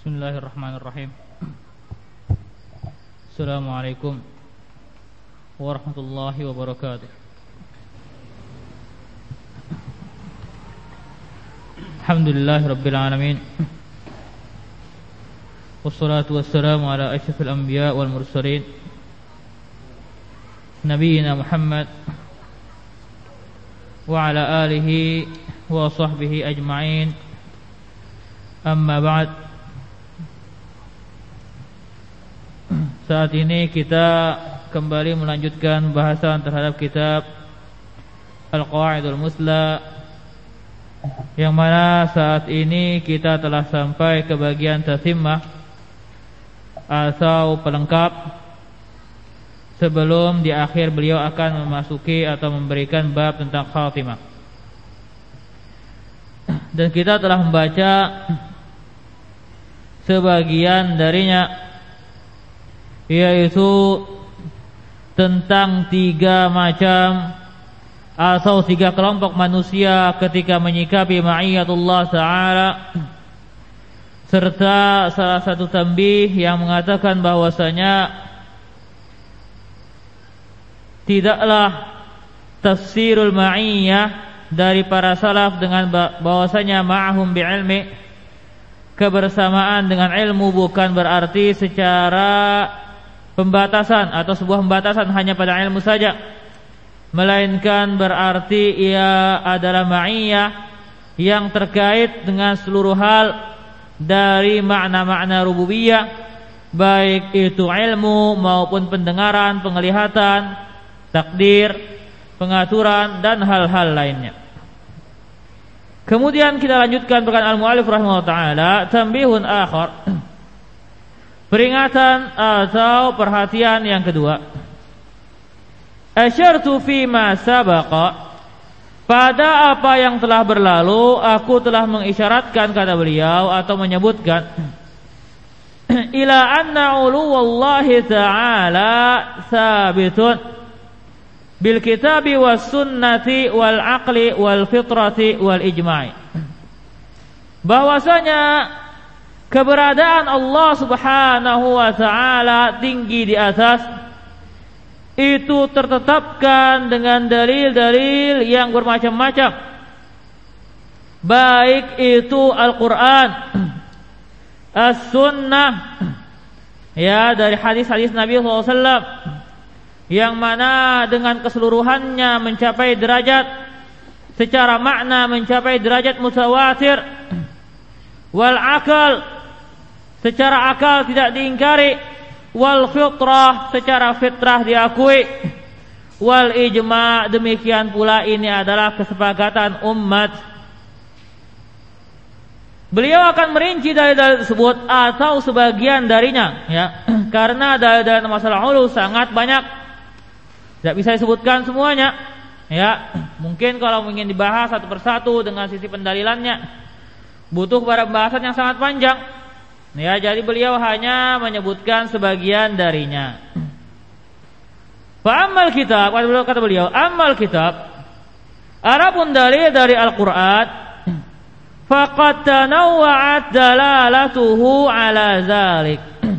Bismillahirrahmanirrahim. Assalamualaikum warahmatullahi wabarakatuh. Alhamdulillahi rabbil alamin. Wassalatu wassalamu ala asyrafil anbiya wal mursalin, nabiyina Muhammad wa ala alihi wa sahbihi ajma'in. Amma ba'd. Saat ini kita kembali melanjutkan bahasan terhadap kitab Al-Qawaidul Musla, yang mana saat ini kita telah sampai ke bagian tatimah atau pelengkap, sebelum di akhir beliau akan memasuki atau memberikan bab tentang khatimah. Dan kita telah membaca sebagian darinya, yaitu tentang 3 macam atau 3 kelompok manusia ketika menyikapi ma'iyatullah ta'ala, serta salah satu tambih yang mengatakan bahwasanya tidaklah tafsirul ma'iyah dari para salaf dengan bahwasanya ma'ahum bi'ilmi, kebersamaan dengan ilmu bukan berarti secara pembatasan atau sebuah pembatasan hanya pada ilmu saja, melainkan berarti ia adalah ma'iyah yang terkait dengan seluruh hal dari makna-makna rububiyah, baik itu ilmu maupun pendengaran, penglihatan, takdir, pengaturan, dan hal-hal lainnya. Kemudian kita lanjutkan perkataan al-mu'allif rahimahullah ta'ala, tambihun akhar, peringatan atau perhatian yang kedua. Asyartu fima sabaqa, pada apa yang telah berlalu aku telah mengisyaratkan, kata beliau, atau menyebutkan, ila anna uluwallahi ta'ala sabitun bil kitabi was sunnati wal aqli wal fitrati wal ijma'i, bahwasanya keberadaan Allah subhanahu wa ta'ala tinggi di atas itu tertetapkan dengan dalil-dalil yang bermacam-macam, baik itu Al-Quran, As-Sunnah, ya, dari hadis-hadis Nabi SAW, yang mana dengan keseluruhannya mencapai derajat, secara makna mencapai derajat mutawatir, wal akal, secara akal tidak diingkari, wal fitrah, secara fitrah diakui, wal ijma', demikian pula ini adalah kesepakatan umat. Beliau akan merinci dalil-dalil tersebut atau sebagian darinya, ya, karena dalil-dalil masalah ulu sangat banyak, tidak bisa disebutkan semuanya, ya. Mungkin kalau ingin dibahas satu persatu dengan sisi pendalilannya butuh pada pembahasan yang sangat panjang. Ya, jadi beliau hanya menyebutkan sebagian darinya. Fa ammal kitab, kata beliau, ammal kitab, adapun dalil dari Al-Qur'an, faqad tanawwa'at dalalatuhu ala zalik,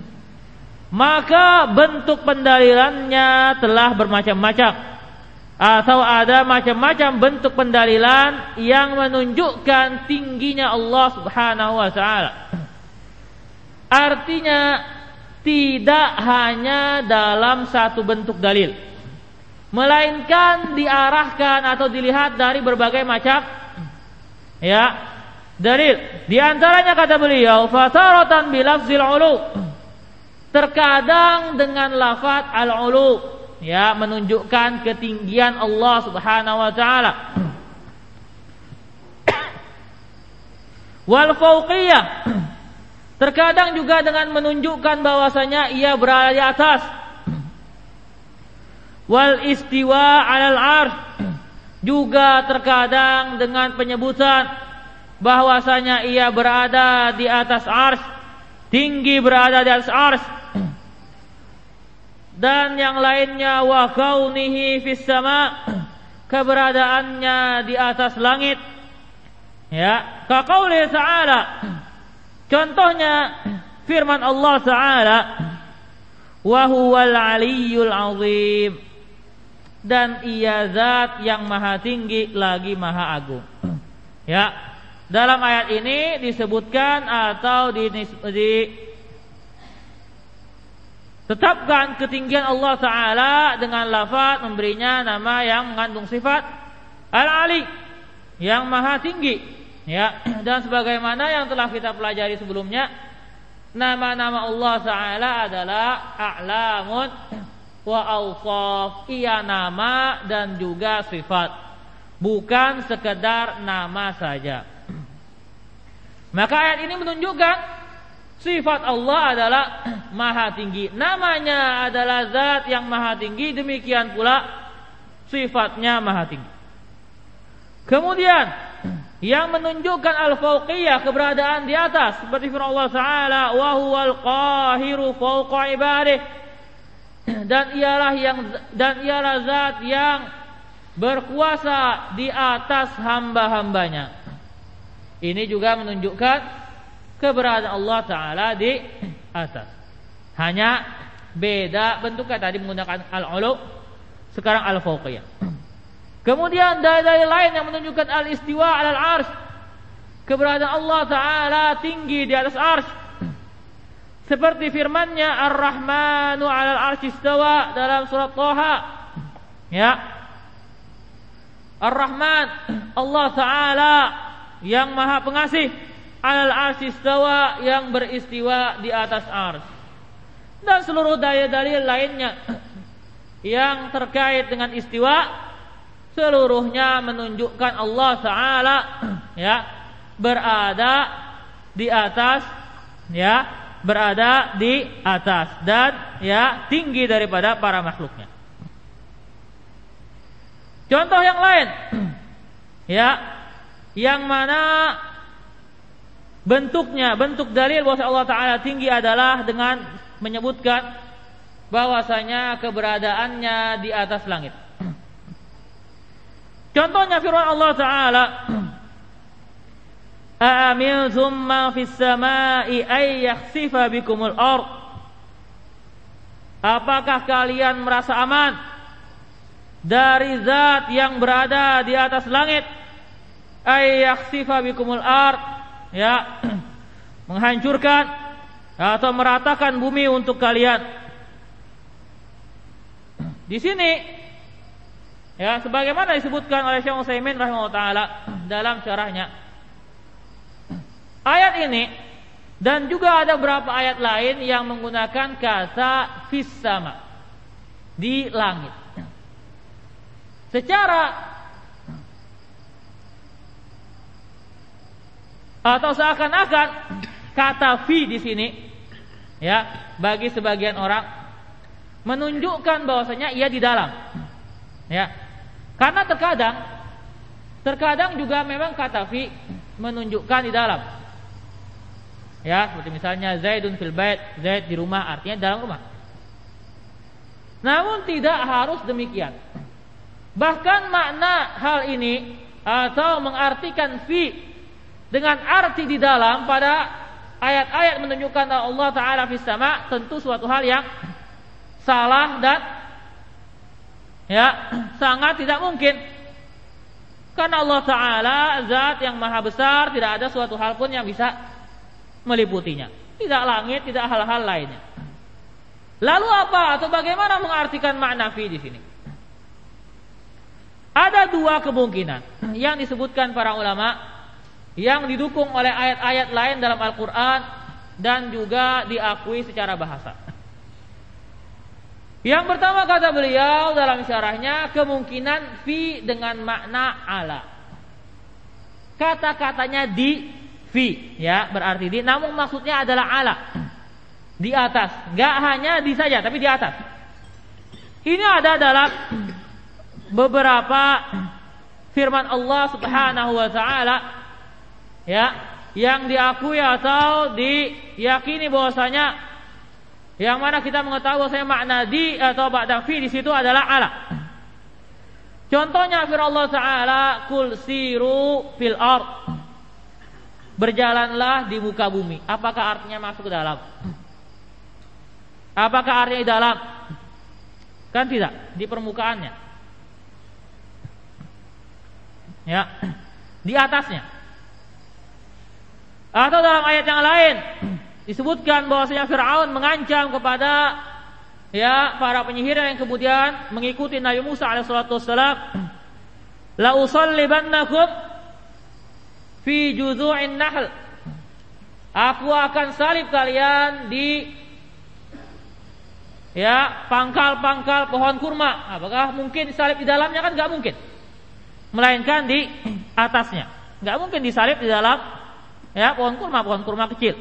maka bentuk pendalilannya telah bermacam-macam, atau ada macam-macam bentuk pendalilan yang menunjukkan tingginya Allah subhanahu wa ta'ala. Artinya tidak hanya dalam satu bentuk dalil, melainkan diarahkan atau dilihat dari berbagai macam, ya, dalil. Di antaranya kata beliau, fataratan bilafzil ulu, terkadang dengan lafaz al-ulu, ya, menunjukkan ketinggian Allah subhanahu wa ta'ala, wal fauqiyah, terkadang juga dengan menunjukkan bahwasanya ia berada di atas, wal istiwa 'alal 'arsy, juga terkadang dengan penyebutan bahwasanya ia berada di atas 'arsy, tinggi berada di atas 'arsy, dan yang lainnya, wa kaunihi fis sama, keberadaannya di atas langit, ya, ka qauli ta'ala, Contohnya firman Allah Ta'ala, wa huwal aliyyul azim, dan ia zat yang maha tinggi lagi maha agung. Ya, dalam ayat ini disebutkan atau ditetapkan ketinggian Allah Ta'ala dengan lafaz memberinya nama yang mengandung sifat Al-Ali, yang maha tinggi. Ya, dan sebagaimana yang telah kita pelajari sebelumnya, nama-nama Allah Ta'ala adalah a'lamun wa awsaf, ia nama dan juga sifat, bukan sekedar nama saja. Maka ayat ini menunjukkan sifat Allah adalah maha tinggi, namanya adalah zat yang maha tinggi, demikian pula sifatnya maha tinggi. Kemudian yang menunjukkan al-fauqiyah, keberadaan di atas, seperti firman Allah Ta'ala, wa huwal qahiru fawqa ibadih, dan ialah zat yang berkuasa di atas hamba-hambanya. Ini juga menunjukkan keberadaan Allah Ta'ala di atas, hanya beda bentuknya, tadi menggunakan al-ulu, sekarang al-fauqiyah. Kemudian dalil lain yang menunjukkan al-istiwa alal arsy, keberadaan Allah Ta'ala tinggi di atas arsy, seperti firman-Nya Ar-Rahmanu 'alal 'arsy istawa dalam surat Thaha. Ya. Ar-Rahman, Allah Ta'ala yang Maha Pengasih, 'alal 'arsy istawa, yang beristiwa di atas arsy. Dan seluruh dalil-dalil lainnya yang terkait dengan istiwa, seluruhnya menunjukkan Allah Ta'ala ya berada di atas, ya berada di atas dan ya tinggi daripada para makhluknya. Contoh yang lain, ya, yang mana bentuknya, bentuk dalil bahwa Allah Ta'ala tinggi adalah dengan menyebutkan bahwasanya keberadaannya di atas langit. Contohnya firman Allah Ta'ala, a'amiltum ma fis sama'i ay yakhsifa bikumul ard. Apakah kalian merasa aman dari zat yang berada di atas langit, ay yakhsifa bikumul ard, ya, menghancurkan atau meratakan bumi untuk kalian. Di sini, ya, sebagaimana disebutkan oleh Syekh Utsaimin rahimahullah taala dalam syarahnya, ayat ini dan juga ada beberapa ayat lain yang menggunakan kata fis sama, di langit. Secara atau seakan-akan kata fi di sini, ya, bagi sebagian orang menunjukkan bahwasanya ia di dalam, ya. Karena terkadang juga memang kata fi menunjukkan di dalam. Ya, seperti misalnya Zaidun fil bait, Zaid di rumah, artinya dalam rumah. Namun tidak harus demikian. Bahkan makna hal ini atau mengartikan fi dengan arti di dalam pada ayat-ayat menunjukkan Allah Ta'ala fis sama, tentu suatu hal yang salah dan ya sangat tidak mungkin. Karena Allah Ta'ala zat yang maha besar, tidak ada suatu hal pun yang bisa meliputinya, tidak langit, tidak hal-hal lainnya. Lalu apa atau bagaimana mengartikan makna fi di sini? Ada dua kemungkinan yang disebutkan para ulama, yang didukung oleh ayat-ayat lain dalam Al-Quran dan juga diakui secara bahasa. Yang pertama, kata beliau dalam syarahnya, kemungkinan fi dengan makna ala. Kata-katanya di fi, ya, berarti di, namun maksudnya adalah ala, di atas. Gak hanya di saja, tapi di atas. Ini ada dalam beberapa firman Allah Subhanahu wa Ta'ala, ya, yang diakui atau diyakini bahwasanya, yang mana kita mengetahui bahwasanya makna di atau ba'da fi di situ adalah ala. Contohnya firman Allah Ta'ala, kul siru fil ard. berjalanlah di muka bumi. Apakah artinya masuk ke dalam? Apakah artinya di dalam? Kan tidak, di permukaannya. Ya, di atasnya. Atau dalam ayat yang lain disebutkan bahwasanya Fir'aun mengancam kepada para penyihir yang kemudian mengikuti Nabi Musa alaihissalatu wassalam, la usallibannakum fi juzu'in nahl. Aku akan salib kalian di pangkal-pangkal pohon kurma. Apakah mungkin disalib di dalamnya? Kan enggak mungkin. Melainkan di atasnya. Enggak mungkin disalib di dalam pohon kurma kecil.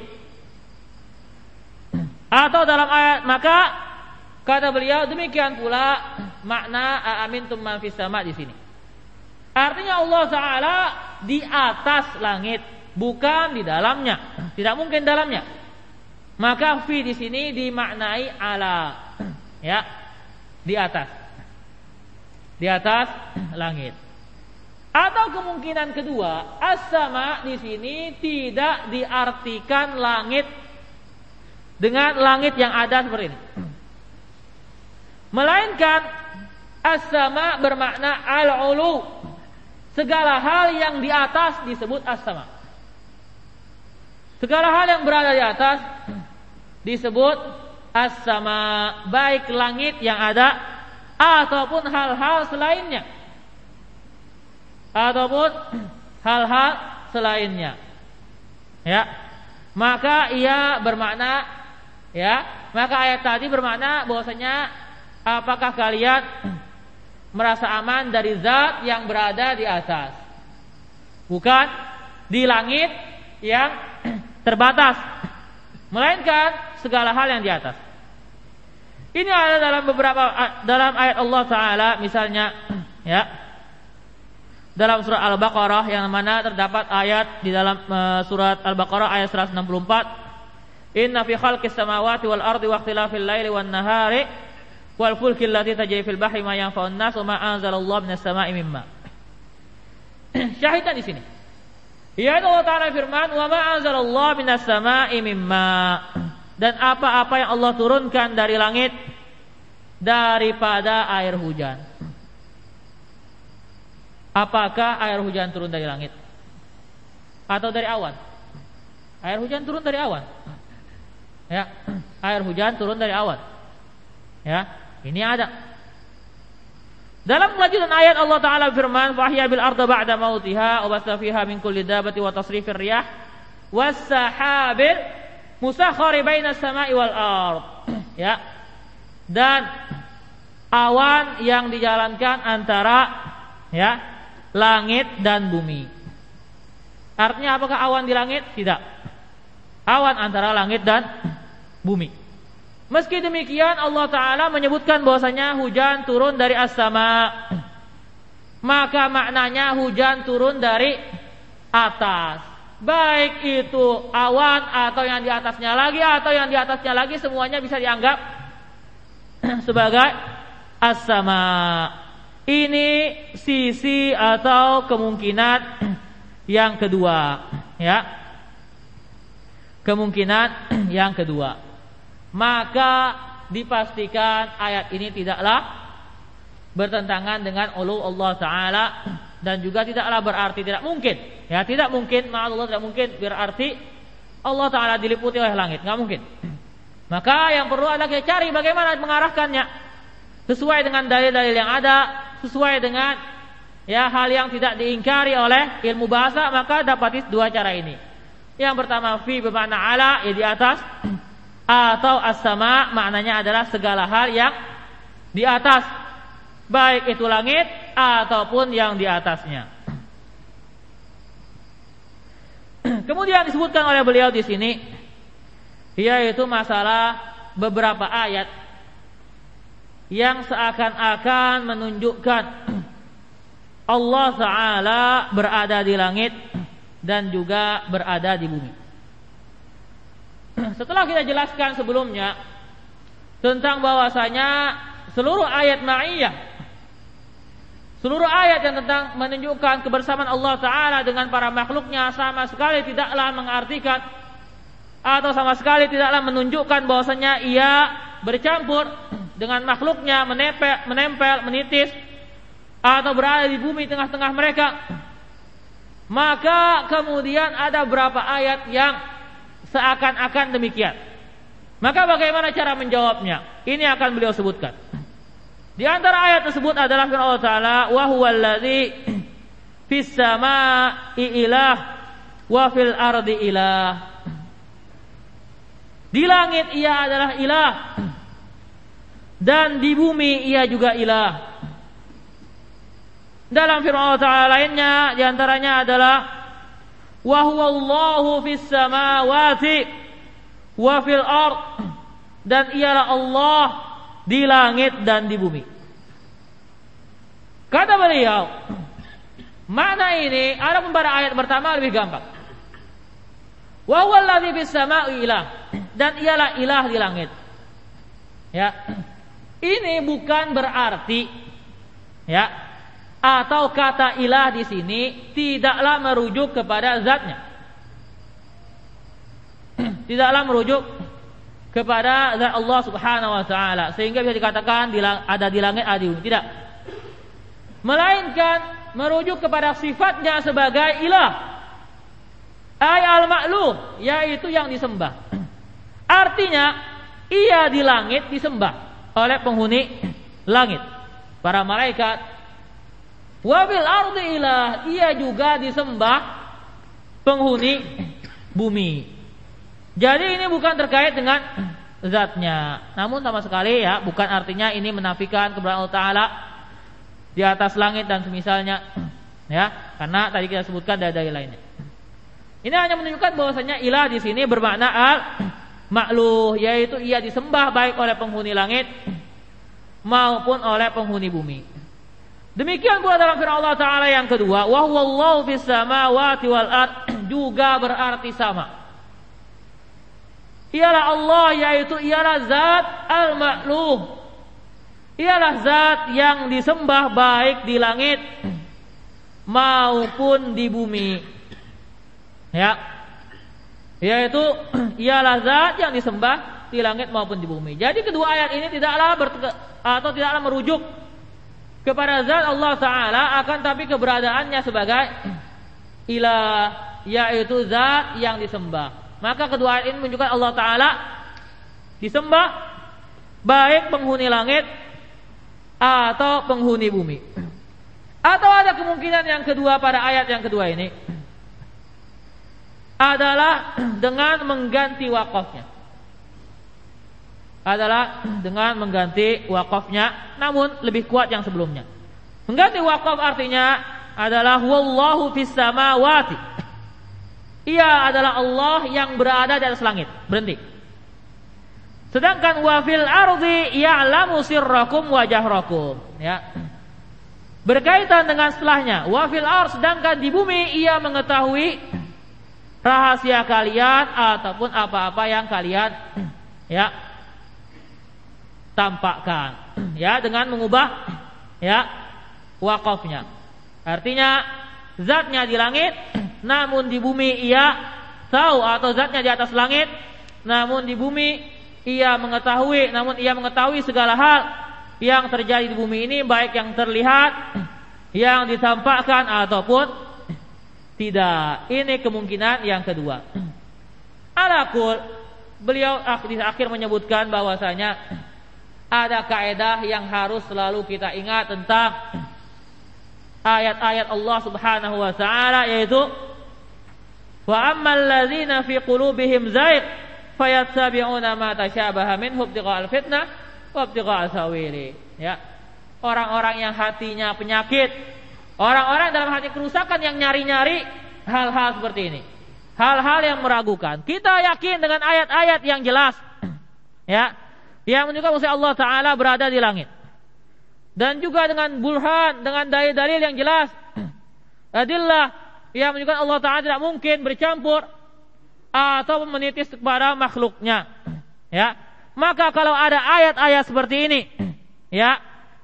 Atau dalam ayat, maka kata beliau demikian pula makna aamintum man fis sama di sini. Artinya Allah Ta'ala di atas langit, bukan di dalamnya. Tidak mungkin dalamnya. Maka fi di sini dimaknai ala, di atas. Di atas langit. Atau kemungkinan kedua, as-sama di sini tidak diartikan langit dengan langit yang ada seperti ini. Melainkan as-sama bermakna al-ulu. Segala hal yang di atas disebut as-sama. Segala hal yang berada di atas disebut as-sama, baik langit yang ada ataupun hal-hal selainnya. Ataupun hal-hal selainnya. Maka ia bermakna maka ayat tadi bermakna bahwasanya apakah kalian merasa aman dari zat yang berada di atas, bukan di langit yang terbatas, melainkan segala hal yang di atas. Ini ada dalam ayat Allah Ta'ala, misalnya dalam surah Al-Baqarah, yang mana terdapat ayat di dalam surat Al-Baqarah ayat 164, inna fi khalqis samawati wal ardi wa ikhtilafil laili wan nahari wal fulki allati tajri fil bahri ma yanfa'un nas wa ma anzalallahu minas sama'i mimma. Syahidnya di sini. Ya Allah Ta'ala firman, wa ma anzalallahu minas sama'i mimma. Dan apa-apa yang Allah turunkan dari langit daripada air hujan. Apakah air hujan turun dari langit atau dari awan? Air hujan turun dari awan. Air hujan turun dari awan. Ini ada. Dalam kelanjutan ayat Allah Ta'ala firman, fahya bil arda ba'da mautiha wa basta fiha min kulli dabati wa tasrifir riyah was sahabil musakhkhari bainas sama'i wal ard. Dan awan yang dijalankan antara langit dan bumi. Artinya apakah awan di langit? Tidak. Awan antara langit dan bumi. Meski demikian Allah Ta'ala menyebutkan bahwasanya hujan turun dari as-sama. Maka maknanya hujan turun dari atas. Baik itu awan atau yang di atasnya lagi, atau yang di atasnya lagi, semuanya bisa dianggap sebagai as-sama. Ini sisi atau kemungkinan yang kedua. Kemungkinan yang kedua. Maka dipastikan ayat ini tidaklah bertentangan dengan ulu Allah Ta'ala, dan juga tidaklah berarti tidak mungkin. Tidak mungkin, ma'alullah tidak mungkin berarti Allah Ta'ala diliputi oleh langit. Tidak mungkin. Maka yang perlu adalah kita cari bagaimana mengarahkannya sesuai dengan dalil-dalil yang ada, sesuai dengan hal yang tidak diingkari oleh ilmu bahasa. Maka dapati dua cara ini. Yang pertama, fi bermakna ala, di atas, atau as-sama maknanya adalah segala hal yang di atas, baik itu langit ataupun yang di atasnya. Kemudian disebutkan oleh beliau di sini, yaitu masalah beberapa ayat yang seakan-akan menunjukkan Allah Ta'ala berada di langit dan juga berada di bumi. Setelah kita jelaskan sebelumnya tentang bahwasanya seluruh ayat ma'iyah Seluruh ayat yang tentang menunjukkan kebersamaan Allah Ta'ala dengan para makhluknya sama sekali tidaklah mengartikan atau sama sekali tidaklah menunjukkan bahwasanya ia bercampur dengan makhluknya, menempel, menitis atau berada di bumi tengah-tengah mereka. Maka kemudian ada beberapa ayat yang seakan-akan demikian. Maka bagaimana cara menjawabnya? Ini akan beliau sebutkan. Di antara ayat tersebut adalah firman Allah Ta'ala, wa huwal ladzi fis samaa'i ilah wa fil ardi ilah. Di langit ia adalah ilah dan di bumi ia juga ilah. Dalam firman Allah Ta'ala lainnya di antaranya adalah wa huwallahu fis samawati wa fil ard, dan ialah Allah di langit dan di bumi. Kata beliau, makna ini ada pada ayat pertama lebih gampang. Wa huwal ladzi fis samaa'i ilah, dan ialah ilah di langit. Ya. Ini bukan berarti ya, atau kata ilah di sini tidaklah merujuk kepada zatnya. Tidaklah merujuk kepada zat Allah Subhanahu wa taala sehingga bisa dikatakan ada di langit, ada di bumi. Tidak. Melainkan merujuk kepada sifatnya sebagai ilah. Ay al-ma'luh, yaitu yang disembah. Artinya ia di langit disembah oleh penghuni langit, para malaikat. Wa bil ardi ilah, ia juga disembah penghuni bumi. Jadi ini bukan terkait dengan zatnya. Namun sama sekali ya, bukan artinya ini menafikan keberadaan Allah Ta'ala di atas langit dan semisalnya. Ya, karena tadi kita sebutkan dalil lainnya. Ini hanya menunjukkan bahwasanya ilah di sini bermakna al-ma'luh, yaitu ia disembah baik oleh penghuni langit maupun oleh penghuni bumi. Demikian pula dalam firman Allah Ta'ala yang kedua, wa huwallahu fis samawati wal ard, juga berarti sama. Ialah Allah, yaitu ialah zat al-ma'luh, ialah zat yang disembah baik di langit maupun di bumi. Ya, yaitu ialah zat yang disembah di langit maupun di bumi. Jadi kedua ayat ini tidaklah tidaklah merujuk kepada zat Allah Ta'ala, akan tapi keberadaannya sebagai ilah, yaitu zat yang disembah. Maka kedua ayat ini menunjukkan Allah Ta'ala disembah baik penghuni langit atau penghuni bumi. Atau ada kemungkinan yang kedua pada ayat yang kedua ini adalah dengan mengganti wakafnya. Adalah dengan mengganti wakafnya, namun lebih kuat yang sebelumnya. Mengganti wakaf artinya adalah wallahu fis samawati. Ia adalah Allah yang berada di atas langit. Berhenti. Sedangkan wa fil ardi ya'lamu sirrakum wa jahrakum. Ya. Berkaitan dengan setelahnya, wa fil ard, sedangkan di bumi ia mengetahui rahasia kalian ataupun apa-apa yang kalian ya tampakkan. Ya, dengan mengubah ya wakafnya. Artinya zatnya di langit, namun di bumi ia tahu, atau zatnya di atas langit, namun di bumi ia mengetahui, namun ia mengetahui segala hal yang terjadi di bumi ini, baik yang terlihat, yang ditampakkan ataupun tidak. Ini kemungkinan yang kedua. Alakul, beliau di akhir menyebutkan bahwasanya ada kaidah yang harus selalu kita ingat tentang ayat-ayat Allah Subhanahu wa taala, yaitu wa ammal ladzina fi qulubihim zayg fayattabi'una ma tasyabaha minhu ibtigha'al fitnah wa ibtigha'at tawili. Ya. Orang-orang yang hatinya penyakit, orang-orang dalam hati kerusakan yang nyari-nyari hal-hal seperti ini, hal-hal yang meragukan. Kita yakin dengan ayat-ayat yang jelas, ya, yang menunjukkan bahwa Allah Ta'ala berada di langit, dan juga dengan burhan, dengan dalil-dalil yang jelas, adillah yang menunjukkan Allah Ta'ala tidak mungkin bercampur atau menitis kepada makhluknya. Ya, maka kalau ada ayat-ayat seperti ini, ya,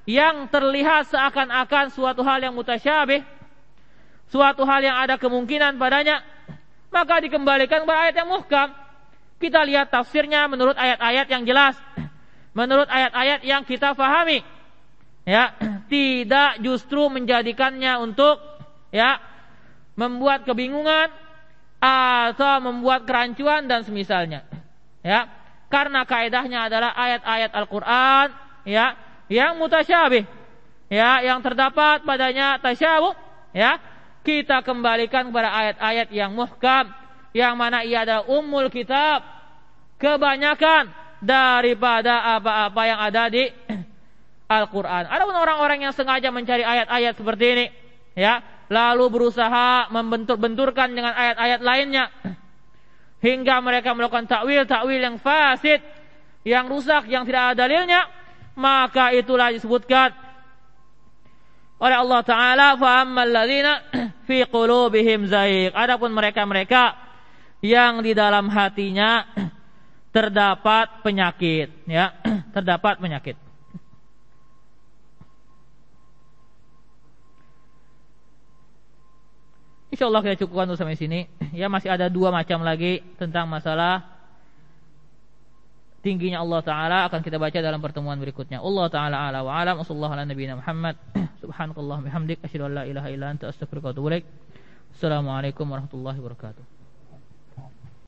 yang terlihat seakan-akan suatu hal yang mutasyabih, suatu hal yang ada kemungkinan padanya, maka dikembalikan kepada ayat yang muhkam. Kita lihat tafsirnya menurut ayat-ayat yang jelas, menurut ayat-ayat yang kita fahami. Ya, tidak justru menjadikannya untuk membuat kebingungan atau membuat kerancuan dan semisalnya. Ya, karena kaidahnya adalah ayat-ayat Al-Qur'an yang mutasyabih, yang terdapat padanya tasyabuh, kita kembalikan kepada ayat-ayat yang muhkam, yang mana ia adalah ummul kitab, kebanyakan daripada apa-apa yang ada di Al-Quran. Adapun orang-orang yang sengaja mencari ayat-ayat seperti ini, lalu berusaha membentur-benturkan dengan ayat-ayat lainnya, hingga mereka melakukan takwil yang fasid, yang rusak, yang tidak ada dalilnya, maka itulah disebutkan oleh Allah Ta'ala, فَأَمَّا الَّذِينَ فِي قُلُوبِهِمْ زَيْغٌ. Adapun mereka-mereka yang di dalam hatinya terdapat penyakit, terdapat penyakit. InsyaAllah kita cukupkan untuk sampai sini. Masih ada 2 macam lagi tentang masalah tingginya Allah Ta'ala, akan kita baca dalam pertemuan berikutnya. Allah Ta'ala ala wa alam. Wassallallahu ala nabiyina Muhammad. Subhanakallah bihamdik, asyhadu an la ilaha illa anta, astaghfiruka wa atubu ilaik. Assalamualaikum warahmatullahi wabarakatuh.